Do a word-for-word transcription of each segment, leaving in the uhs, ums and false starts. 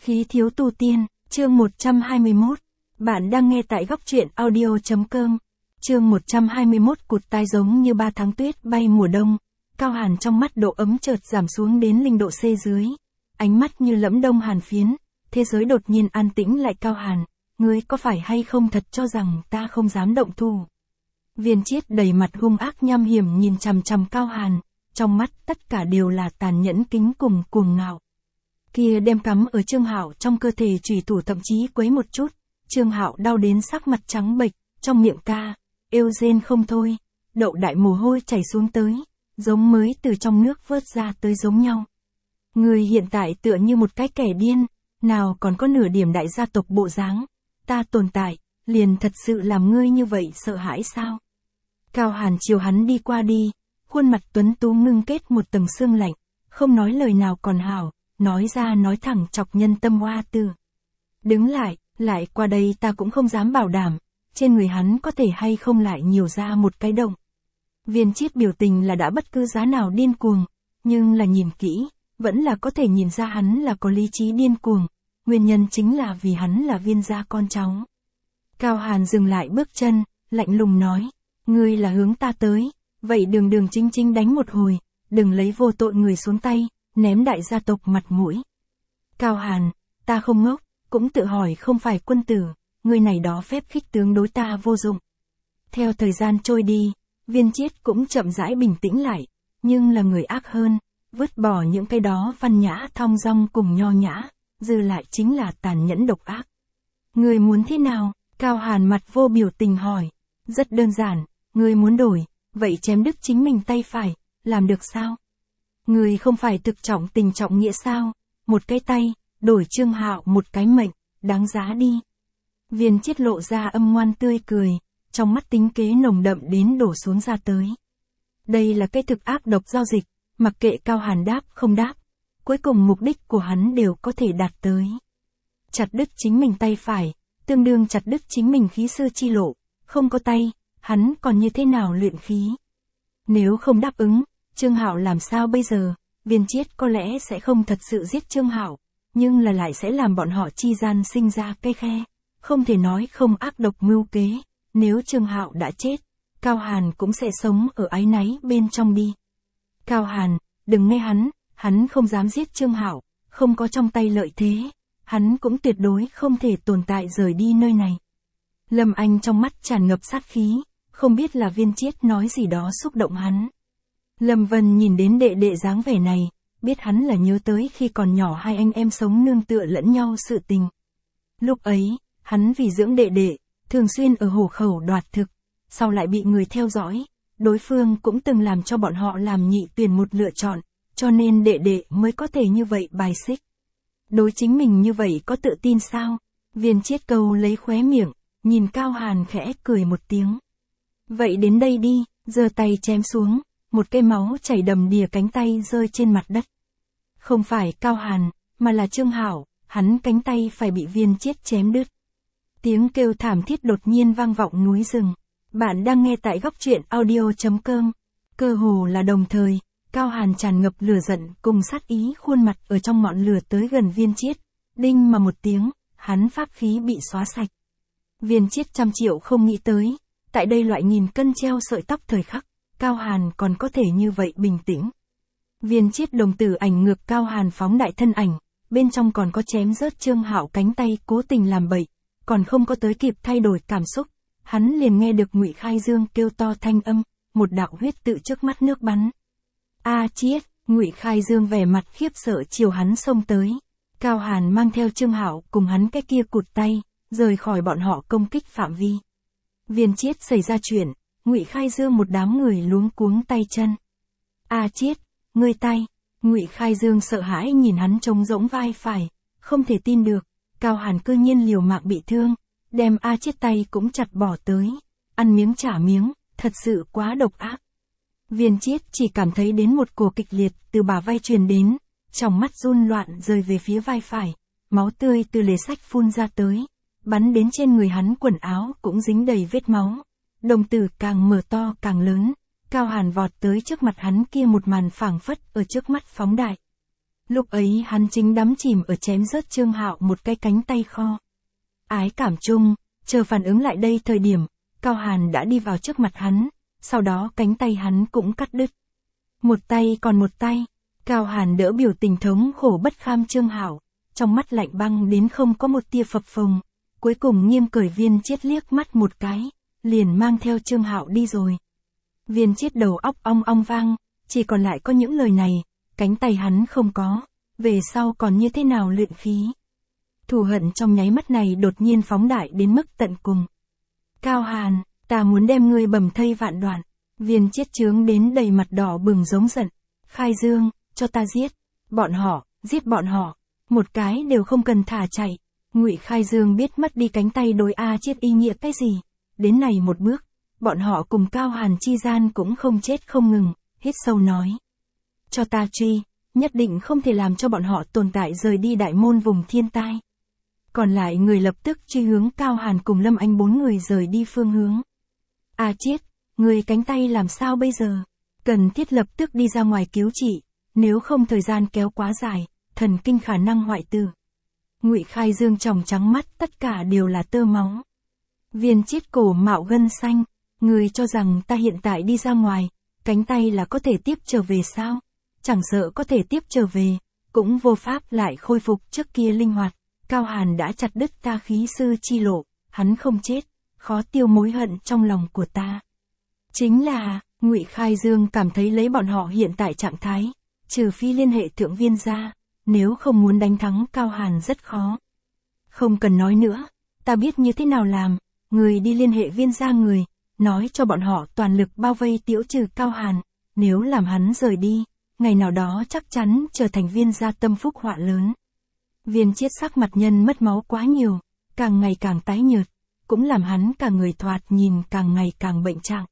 Khí thiếu tu tiên, chương một trăm hai mươi mốt. Bạn đang nghe tại góc truyện audio.com. Chương một trăm hai mươi mốt. Cụt tai giống như ba tháng tuyết bay mùa đông. Cao Hàn trong mắt độ ấm chợt giảm xuống đến linh độ C dưới. Ánh mắt như lẫm đông hàn phiến. Thế giới đột nhiên an tĩnh lại. Cao Hàn, ngươi có phải hay không thật cho rằng ta không dám động thủ? Viên Chiết đầy mặt hung ác nham hiểm nhìn chằm chằm Cao Hàn. Trong mắt tất cả đều là tàn nhẫn kính cùng cuồng ngạo. Kia đem cắm ở Trương Hạo trong cơ thể chủy thủ thậm chí quấy một chút, Trương Hạo đau đến sắc mặt trắng bệch, trong miệng ca, êu rên không thôi, đậu đại mồ hôi chảy xuống tới, giống mới từ trong nước vớt ra tới giống nhau. Người hiện tại tựa như một cái kẻ điên, nào còn có nửa điểm đại gia tộc bộ dáng, ta tồn tại, liền thật sự làm ngươi như vậy sợ hãi sao? Cao Hàn chiều hắn đi qua đi, khuôn mặt tuấn tú ngưng kết một tầng sương lạnh, không nói lời nào còn hảo. Nói ra nói thẳng chọc nhân tâm hoa tư. Đứng lại, lại qua đây ta cũng không dám bảo đảm, trên người hắn có thể hay không lại nhiều ra một cái động. Viên Chiết biểu tình là đã bất cứ giá nào điên cuồng, nhưng là nhìn kỹ, vẫn là có thể nhìn ra hắn là có lý trí điên cuồng, nguyên nhân chính là vì hắn là Viên gia con cháu. Cao Hàn dừng lại bước chân, lạnh lùng nói, ngươi là hướng ta tới, vậy đường đường chính chính đánh một hồi, đừng lấy vô tội người xuống tay. Ném đại gia tộc mặt mũi. Cao Hàn, ta không ngốc, cũng tự hỏi không phải quân tử, người này đó phép khích tướng đối ta vô dụng. Theo thời gian trôi đi, Viên Chiết cũng chậm rãi bình tĩnh lại, nhưng là người ác hơn, vứt bỏ những cái đó văn nhã thong dong cùng nho nhã, dư lại chính là tàn nhẫn độc ác. Người muốn thế nào? Cao Hàn mặt vô biểu tình hỏi. Rất đơn giản, người muốn đổi, vậy chém đứt chính mình tay phải, làm được sao? Người không phải thực trọng tình trọng nghĩa sao, một cái tay, đổi Trương Hạo một cái mệnh, đáng giá đi. Viên Chiết lộ ra âm ngoan tươi cười, trong mắt tính kế nồng đậm đến đổ xuống ra tới. Đây là cái thực ác độc giao dịch, mặc kệ Cao Hàn đáp không đáp, cuối cùng mục đích của hắn đều có thể đạt tới. Chặt đứt chính mình tay phải, tương đương chặt đứt chính mình khí sư chi lộ, không có tay, hắn còn như thế nào luyện khí? Nếu không đáp ứng, Trương Hạo làm sao bây giờ? Viên Chiết có lẽ sẽ không thật sự giết Trương Hạo, nhưng là lại sẽ làm bọn họ chi gian sinh ra cái khe, không thể nói không ác độc mưu kế, nếu Trương Hạo đã chết, Cao Hàn cũng sẽ sống ở áy náy bên trong đi. Cao Hàn, đừng nghe hắn, hắn không dám giết Trương Hạo, không có trong tay lợi thế, hắn cũng tuyệt đối không thể tồn tại rời đi nơi này. Lâm Anh trong mắt tràn ngập sát khí, không biết là Viên Chiết nói gì đó xúc động hắn. Lâm Vân nhìn đến đệ đệ dáng vẻ này, biết hắn là nhớ tới khi còn nhỏ hai anh em sống nương tựa lẫn nhau sự tình. Lúc ấy, hắn vì dưỡng đệ đệ, thường xuyên ở hổ khẩu đoạt thực, sau lại bị người theo dõi, đối phương cũng từng làm cho bọn họ làm nhị tuyển một lựa chọn, cho nên đệ đệ mới có thể như vậy bài xích. Đối chính mình như vậy có tự tin sao? Viên Chiết câu lấy khóe miệng, nhìn Cao Hàn khẽ cười một tiếng. Vậy đến đây đi, giơ tay chém xuống. Một cây máu chảy đầm đìa cánh tay rơi trên mặt đất. Không phải Cao Hàn, mà là Trương Hạo, hắn cánh tay phải bị Viên Chiết chém đứt. Tiếng kêu thảm thiết đột nhiên vang vọng núi rừng. Bạn đang nghe tại góc truyện audio.com. Cơ hồ là đồng thời, Cao Hàn tràn ngập lửa giận cùng sát ý khuôn mặt ở trong ngọn lửa tới gần Viên Chiết. Đinh mà một tiếng, hắn pháp khí bị xóa sạch. Viên Chiết trăm triệu không nghĩ tới, tại đây loại nghìn cân treo sợi tóc thời khắc. Cao Hàn còn có thể như vậy bình tĩnh. Viên Chiết đồng tử ảnh ngược Cao Hàn phóng đại thân ảnh, bên trong còn có chém rớt Trương Hạo cánh tay cố tình làm bậy, còn không có tới kịp thay đổi cảm xúc, hắn liền nghe được Ngụy Khai Dương kêu to thanh âm, một đạo huyết tự trước mắt nước bắn. A Chiết, Ngụy Khai Dương vẻ mặt khiếp sợ chiều hắn xông tới. Cao Hàn mang theo Trương Hạo cùng hắn cái kia cụt tay, rời khỏi bọn họ công kích phạm vi. Viên Chiết xảy ra chuyện. Ngụy Khai Dương một đám người luống cuống tay chân. A Chiết, ngươi tay. Ngụy Khai Dương sợ hãi nhìn hắn trống rỗng vai phải, không thể tin được, Cao Hàn cư nhiên liều mạng bị thương, đem A Chiết tay cũng chặt bỏ tới, ăn miếng trả miếng, thật sự quá độc ác. Viên Chiết chỉ cảm thấy đến một cổ kịch liệt từ bả vai truyền đến, trong mắt run loạn rơi về phía vai phải, máu tươi từ lề sách phun ra tới, bắn đến trên người hắn quần áo cũng dính đầy vết máu. Đồng tử càng mở to càng lớn, Cao Hàn vọt tới trước mặt hắn kia một màn phảng phất ở trước mắt phóng đại. Lúc ấy hắn chính đắm chìm ở chém rớt Trương Hạo một cái cánh tay kho. Ái cảm chung, chờ phản ứng lại đây thời điểm, Cao Hàn đã đi vào trước mặt hắn, sau đó cánh tay hắn cũng cắt đứt. Một tay còn một tay, Cao Hàn đỡ biểu tình thống khổ bất kham Trương Hạo, trong mắt lạnh băng đến không có một tia phập phồng, cuối cùng nghiêm cởi Viên Chiết liếc mắt một cái, liền mang theo Trương Hạo đi rồi. Viên Chiết đầu óc ong ong vang, chỉ còn lại có những lời này, cánh tay hắn không có, về sau còn như thế nào luyện khí. Thù hận trong nháy mắt này đột nhiên phóng đại đến mức tận cùng. Cao Hàn, ta muốn đem ngươi bầm thây vạn đoạn. Viên Chiết trướng đến đầy mặt đỏ bừng giống giận. Khai Dương, cho ta giết. Bọn họ, giết bọn họ. Một cái đều không cần thả chạy. Ngụy Khai Dương biết mất đi cánh tay đối A Chiết ý nghĩa cái gì. Đến này một bước, bọn họ cùng Cao Hàn chi gian cũng không chết không ngừng, hít sâu nói. Cho ta truy, nhất định không thể làm cho bọn họ tồn tại rời đi đại môn vùng thiên tai. Còn lại người lập tức truy hướng Cao Hàn cùng Lâm Anh bốn người rời đi phương hướng. A Chiết, người cánh tay làm sao bây giờ? Cần thiết lập tức đi ra ngoài cứu trị, nếu không thời gian kéo quá dài, thần kinh khả năng hoại tử. Ngụy Khai Dương tròng trắng mắt, tất cả đều là tơ máu. Viên Chiết cổ mạo gân xanh, người cho rằng ta hiện tại đi ra ngoài, cánh tay là có thể tiếp trở về sao? Chẳng sợ có thể tiếp trở về, cũng vô pháp lại khôi phục trước kia linh hoạt. Cao Hàn đã chặt đứt ta khí sư chi lộ, hắn không chết, khó tiêu mối hận trong lòng của ta. Chính là, Ngụy Khai Dương cảm thấy lấy bọn họ hiện tại trạng thái, trừ phi liên hệ thượng viên gia, nếu không muốn đánh thắng Cao Hàn rất khó. Không cần nói nữa, ta biết như thế nào làm, người đi liên hệ viên gia người, nói cho bọn họ toàn lực bao vây tiễu trừ Cao Hàn, nếu làm hắn rời đi, ngày nào đó chắc chắn trở thành viên gia tâm phúc họa lớn. Viên Chiết sắc mặt nhân mất máu quá nhiều, càng ngày càng tái nhợt, cũng làm hắn cả người thoạt nhìn càng ngày càng bệnh trạng.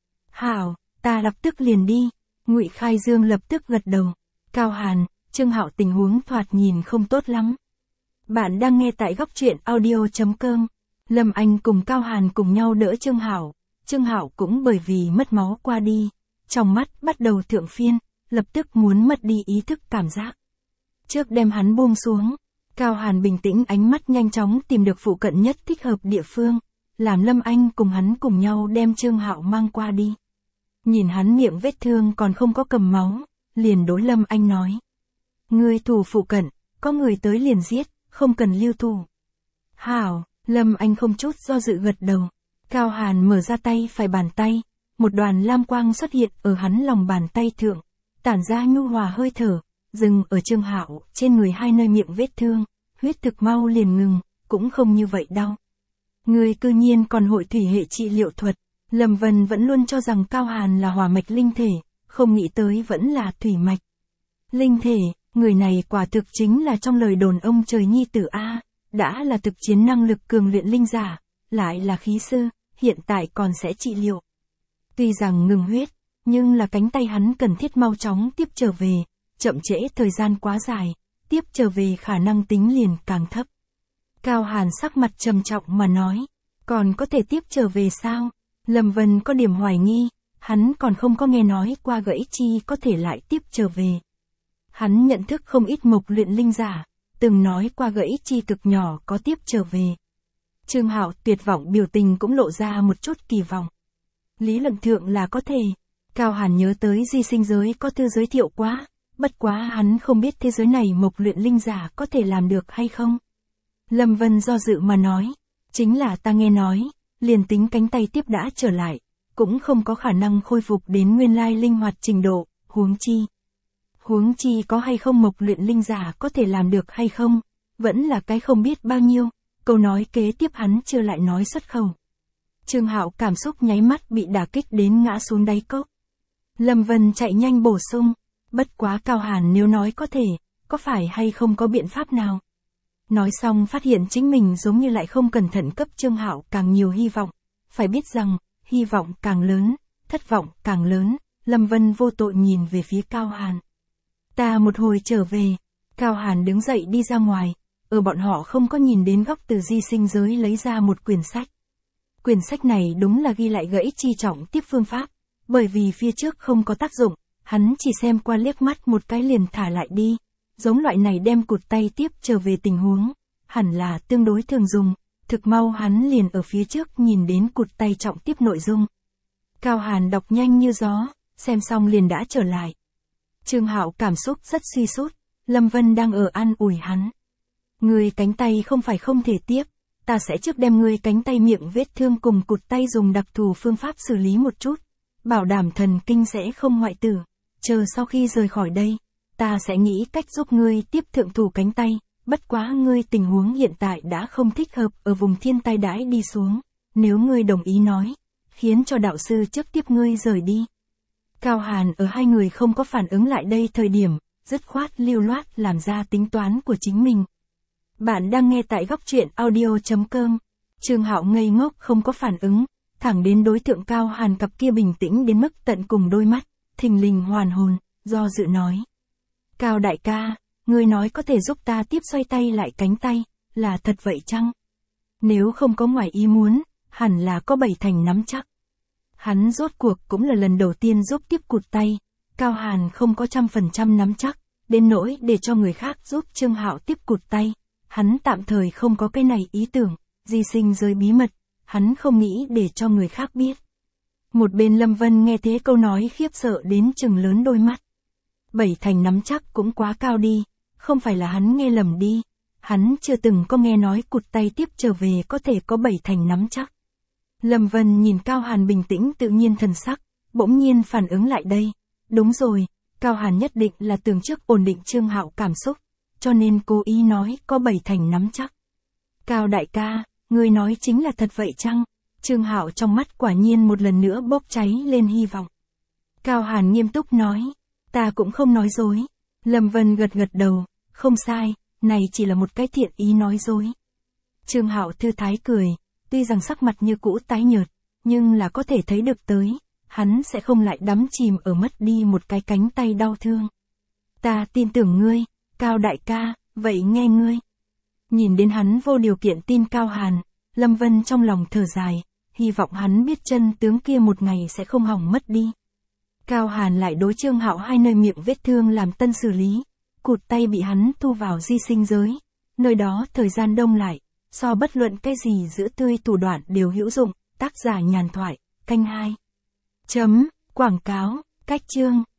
Hảo, ta lập tức liền đi. Ngụy Khai Dương lập tức gật đầu. Cao Hàn, Trương Hạo tình huống thoạt nhìn không tốt lắm. Bạn đang nghe tại góc truyện audio chấm com. Lâm Anh cùng Cao Hàn cùng nhau đỡ Trương Hạo, Trương Hạo cũng bởi vì mất máu qua đi, trong mắt bắt đầu thượng phiên, lập tức muốn mất đi ý thức cảm giác. Trước đem hắn buông xuống, Cao Hàn bình tĩnh ánh mắt nhanh chóng tìm được phụ cận nhất thích hợp địa phương, làm Lâm Anh cùng hắn cùng nhau đem Trương Hạo mang qua đi. Nhìn hắn miệng vết thương còn không có cầm máu, liền đối Lâm Anh nói. Ngươi thủ phụ cận, có người tới liền giết, không cần lưu thủ. Hảo, Lâm Anh không chút do dự gật đầu. Cao Hàn mở ra tay phải bàn tay, một đoàn lam quang xuất hiện ở hắn lòng bàn tay thượng, tản ra nhu hòa hơi thở, dừng ở Trương Hạo trên người hai nơi miệng vết thương, huyết thực mau liền ngừng, cũng không như vậy đau. Người cư nhiên còn hội thủy hệ trị liệu thuật. Lâm Vân vẫn luôn cho rằng Cao Hàn là hỏa mạch linh thể, không nghĩ tới vẫn là thủy mạch linh thể. Người này quả thực chính là trong lời đồn ông trời nhi tử A, đã là thực chiến năng lực cường luyện linh giả, lại là khí sư, hiện tại còn sẽ trị liệu. Tuy rằng ngừng huyết, nhưng là cánh tay hắn cần thiết mau chóng tiếp trở về, chậm trễ thời gian quá dài, tiếp trở về khả năng tính liền càng thấp. Cao Hàn sắc mặt trầm trọng mà nói, còn có thể tiếp trở về sao? Lâm Vân có điểm hoài nghi, hắn còn không có nghe nói qua gãy chi có thể lại tiếp trở về. Hắn nhận thức không ít mộc luyện linh giả, từng nói qua gãy chi cực nhỏ có tiếp trở về. Trương Hạo tuyệt vọng biểu tình cũng lộ ra một chút kỳ vọng. Lý luận thượng là có thể. Cao Hàn nhớ tới di sinh giới có thư giới thiệu quá, bất quá hắn không biết thế giới này mộc luyện linh giả có thể làm được hay không. Lâm Vân do dự mà nói, chính là ta nghe nói, liền tính cánh tay tiếp đã trở lại, cũng không có khả năng khôi phục đến nguyên lai linh hoạt trình độ, huống chi. Huống chi có hay không mộc luyện linh giả có thể làm được hay không, vẫn là cái không biết bao nhiêu, câu nói kế tiếp hắn chưa lại nói xuất khẩu. Trương Hạo cảm xúc nháy mắt bị đả kích đến ngã xuống đáy cốc. Lâm Vân chạy nhanh bổ sung, bất quá Cao Hàn nếu nói có thể, có phải hay không có biện pháp nào? Nói xong phát hiện chính mình giống như lại không cẩn thận cấp Trương Hạo càng nhiều hy vọng, phải biết rằng, hy vọng càng lớn, thất vọng càng lớn. Lâm Vân vô tội nhìn về phía Cao Hàn. Ta một hồi trở về. Cao Hàn đứng dậy đi ra ngoài, ở bọn họ không có nhìn đến góc từ di sinh giới lấy ra một quyển sách. Quyển sách này đúng là ghi lại gãy chi trọng tiếp phương pháp, bởi vì phía trước không có tác dụng, hắn chỉ xem qua liếc mắt một cái liền thả lại đi. giống loại này đem cụt tay tiếp trở về tình huống, hẳn là tương đối thường dùng, thực mau hắn liền ở phía trước nhìn đến cụt tay trọng tiếp nội dung. Cao Hàn đọc nhanh như gió, xem xong liền đã trở lại. Trương Hạo cảm xúc rất suy sút, Lâm Vân đang ở an ủi hắn. Ngươi cánh tay không phải không thể tiếp, ta sẽ trước đem ngươi cánh tay miệng vết thương cùng cụt tay dùng đặc thù phương pháp xử lý một chút, bảo đảm thần kinh sẽ không hoại tử, chờ sau khi rời khỏi đây, ta sẽ nghĩ cách giúp ngươi tiếp thượng thủ cánh tay, bất quá ngươi tình huống hiện tại đã không thích hợp ở vùng thiên tai đãi đi xuống, nếu ngươi đồng ý nói, khiến cho đạo sư trước tiếp ngươi rời đi. Cao Hàn ở hai người không có phản ứng lại đây thời điểm, dứt khoát lưu loát làm ra tính toán của chính mình. Bạn đang nghe tại góc truyện audio chấm com. Trương Hạo ngây ngốc không có phản ứng, thẳng đến đối tượng Cao Hàn cặp kia bình tĩnh đến mức tận cùng đôi mắt, thình lình hoàn hồn, do dự nói. Cao đại ca, ngươi nói có thể giúp ta tiếp xoay tay lại cánh tay, là thật vậy chăng? Nếu không có ngoài ý muốn, hẳn là có bảy thành nắm chắc. Hắn rốt cuộc cũng là lần đầu tiên giúp tiếp cụt tay, Cao Hàn không có trăm phần trăm nắm chắc, đến nỗi để cho người khác giúp Trương Hạo tiếp cụt tay. Hắn tạm thời không có cái này ý tưởng, di sinh giới bí mật, hắn không nghĩ để cho người khác biết. Một bên Lâm Vân nghe thế câu nói khiếp sợ đến trừng lớn đôi mắt. Bảy thành nắm chắc cũng quá cao đi, không phải là hắn nghe lầm đi, hắn chưa từng có nghe nói cụt tay tiếp trở về có thể có bảy thành nắm chắc. Lâm Vân nhìn Cao Hàn bình tĩnh tự nhiên thần sắc, bỗng nhiên phản ứng lại đây. Đúng rồi, Cao Hàn nhất định là tưởng trước ổn định Trương Hạo cảm xúc, cho nên cố ý nói có bảy thành nắm chắc. Cao đại ca, ngươi nói chính là thật vậy chăng? Trương Hạo trong mắt quả nhiên một lần nữa bốc cháy lên hy vọng. Cao Hàn nghiêm túc nói, ta cũng không nói dối. Lâm Vân gật gật đầu, không sai, này chỉ là một cái thiện ý nói dối. Trương Hạo thư thái cười, tuy rằng sắc mặt như cũ tái nhợt, nhưng là có thể thấy được tới, hắn sẽ không lại đắm chìm ở mất đi một cái cánh tay đau thương. Ta tin tưởng ngươi, Cao đại ca, vậy nghe ngươi. Nhìn đến hắn vô điều kiện tin Cao Hàn, Lâm Vân trong lòng thở dài, hy vọng hắn biết chân tướng kia một ngày sẽ không hỏng mất đi. Cao Hàn lại đối Trương Hạo hai nơi miệng vết thương làm tân xử lý, cụt tay bị hắn thu vào di sinh giới, nơi đó thời gian đông lại, so bất luận cái gì giữ tươi thủ đoạn đều hữu dụng, tác giả nhàn thoại, canh hai. Chấm, quảng cáo, cách chương.